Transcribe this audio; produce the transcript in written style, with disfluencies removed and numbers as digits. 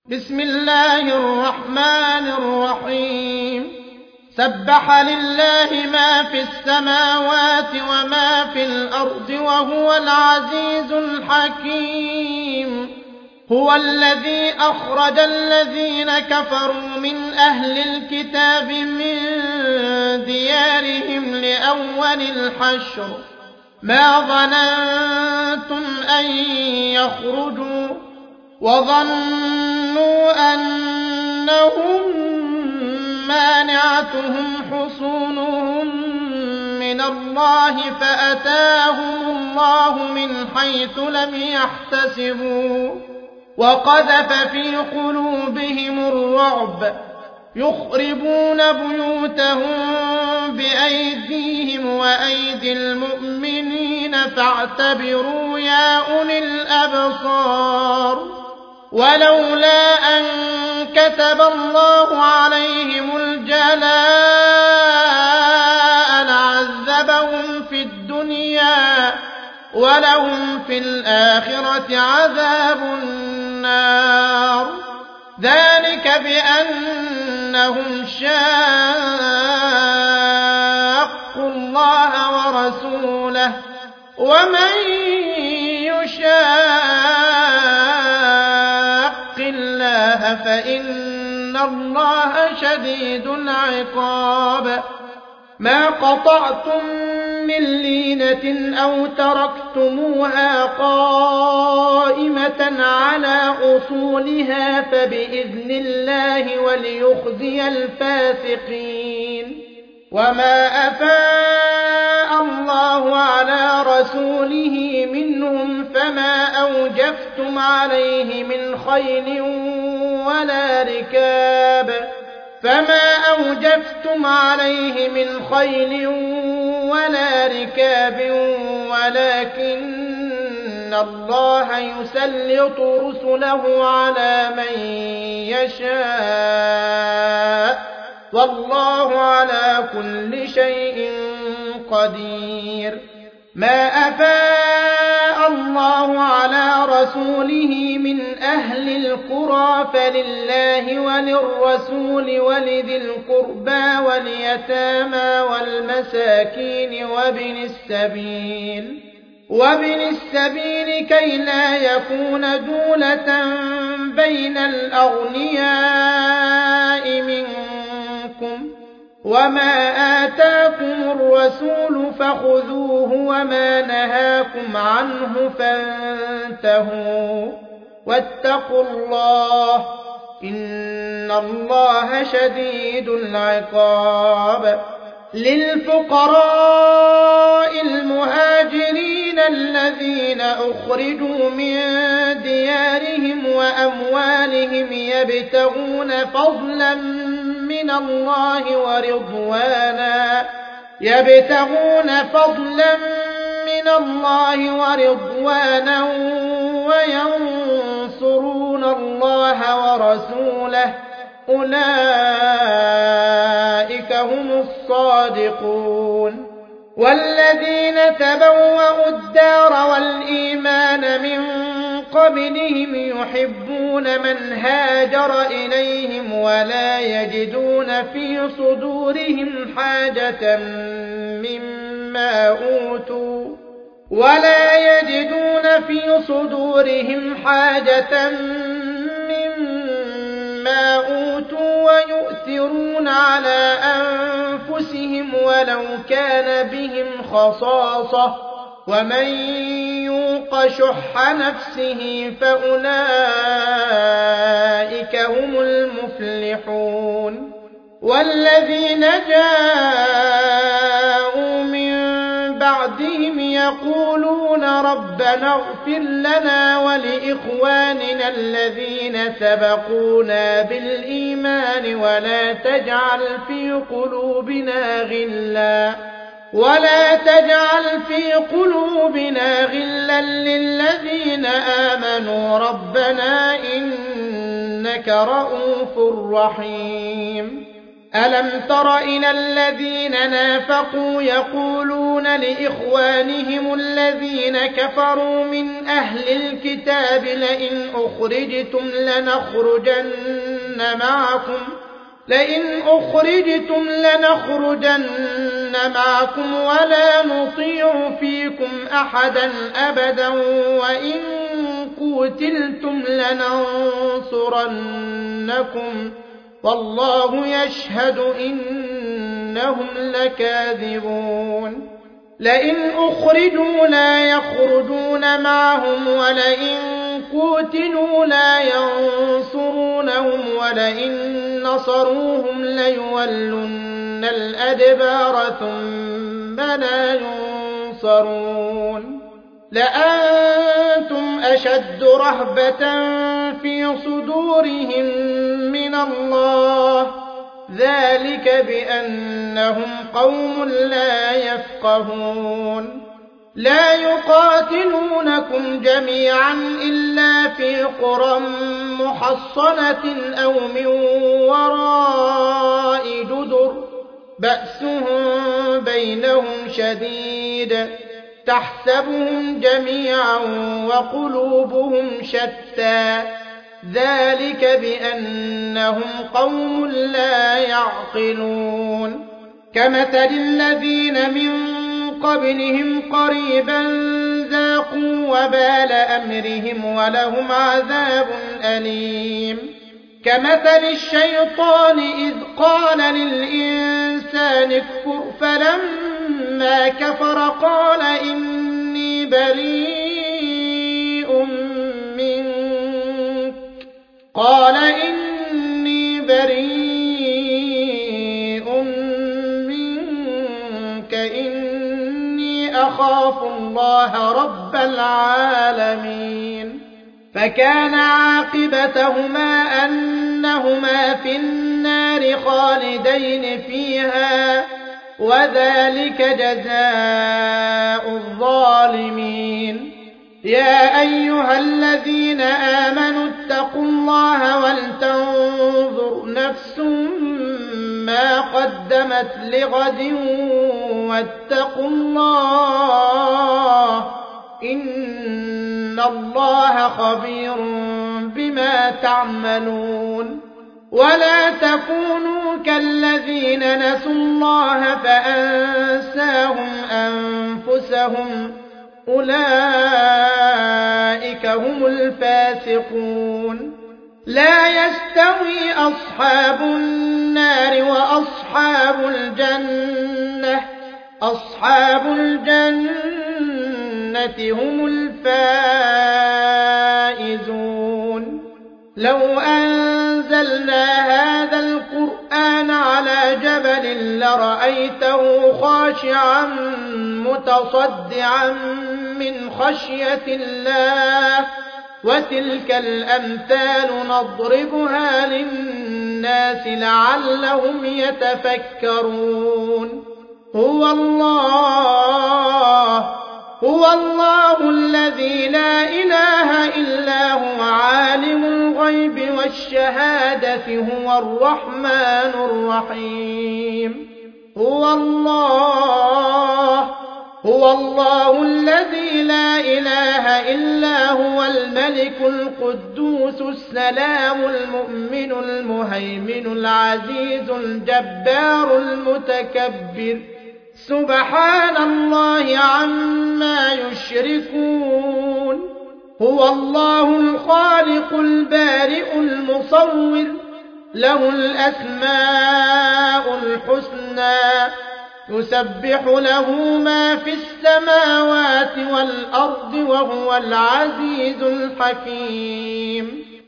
بسم الله الرحمن الرحيم سبح لله ما في السماوات وما في الأرض وهو العزيز الحكيم هو الذي أخرج الذين كفروا من أهل الكتاب من ديارهم لأول الحشر ما ظننتم أن يخرجوا وظنوا أنهم مانعتهم حصونهم من الله فأتاهم الله من حيث لم يحتسبوا وقذف في قلوبهم الرعب يخربون بيوتهم بأيديهم وأيدي المؤمنين فاعتبروا يا أولي الأبصار ولولا أن كتب الله عليهم الجلاء لعذبهم في الدنيا ولهم في الآخرة عذاب النار ذلك بأنهم شاقوا الله ورسوله ومن يشاق الله فإن الله شديد العقاب ما قطعتم من لينة أو تركتموها قائمة على أصولها فبإذن الله وليخزي الفاسقين وما أفاء الله على رسوله منهم فما أوجفتم عليه من خيل ولا ركاب ولكن الله يسلط رسله على من يشاء والله على كل شيء قدير ما أفاء الله على رسوله من أهل القرى فلله وللرسول ولذي القربى واليتامى والمساكين وابن السبيل كي لا يكون دولة بين الأغنياء منكم وما آتاكم الرسول فخذوه وما نهاكم عنه فانتهوا واتقوا الله إن الله شديد العقاب للفقراء المهاجرين الذين أخرجوا من ديارهم وأموالهم يبتغون فضلا من الله ورضوانا وينصرون الله ورسوله أولئك هم الصادقون والذين تبوأوا الدار والإيمان من قبلهم يحبون من هاجر إليهم ولا يجدون في صدورهم حاجة مما أوتوا ويؤثرون على أنفسهم ولو كان بهم خصاصة ومن يوق شح نفسه فأولئك هم المفلحون والذين جاءوا من بعدهم يقولون ربنا اغفر لنا ولإخواننا الذين سبقونا بالإيمان ولا تجعل في قلوبنا غلا للذين آمنوا ربنا إنك رءوف رحيم ألم تر إلى الذين نافقوا يقولون لإخوانهم الذين كفروا من أهل الكتاب لئن أخرجتم لنخرجن معكم ولا نطيع فيكم أحدا أبدا وإن قتلتم لننصرنكم والله يشهد إنهم لكاذبون لئن أخرجوا لا يخرجون معهم ولئن قتلوا لا ينصرونهم ولئن نصروهم ليولن الأدبار ثم لا ينصرون لأنتم أشد رهبة في صدورهم من الله ذلك بأنهم قوم لا يفقهون لا يقاتلونكم جميعا إلا في قرى محصنة أو من وراء جدر بأسهم بينهم شديد تحسبهم جميعا وقلوبهم شتى ذلك بأنهم قوم لا يعقلون كمثل الذين من قبلهم قريبا ذاقوا وبال أمرهم ولهم عذاب أليم كمثل الشيطان إذ قال للإنسان اكفر فلما كفر قال إني بريء منك إني أخاف الله رب العالمين فكان عاقبتهما أنهما في النار خالدين فيها وذلك جزاء الظالمين يا أيها الذين آمنوا اتقوا الله ولتنظر نفس ما قدمت لغد واتقوا الله إن الله خبير بما تعملون ولا تكونوا كالذين نسوا الله فأنساهم أنفسهم أولئك هم الفاسقون لا يستوي أصحاب النار وأصحاب الجنة أصحاب الجنة هم الفائزون لو أنزلنا هذا القرآن على جبل لرأيته خاشعا متصدعا من خشية الله وتلك الأمثال نضربها للناس لعلهم يتفكرون هو الله الذي لا إله إلا هو عالم الغيب والشهادة هو الرحمن الرحيم هو الله الذي لا إله إلا هو الملك القدوس السلام المؤمن المهيمن العزيز الجبار المتكبر سبحان الله عما يشركون هو الله الخالق البارئ المصور له الأسماء الحسنى يسبح له ما في السماوات والأرض وهو العزيز الحكيم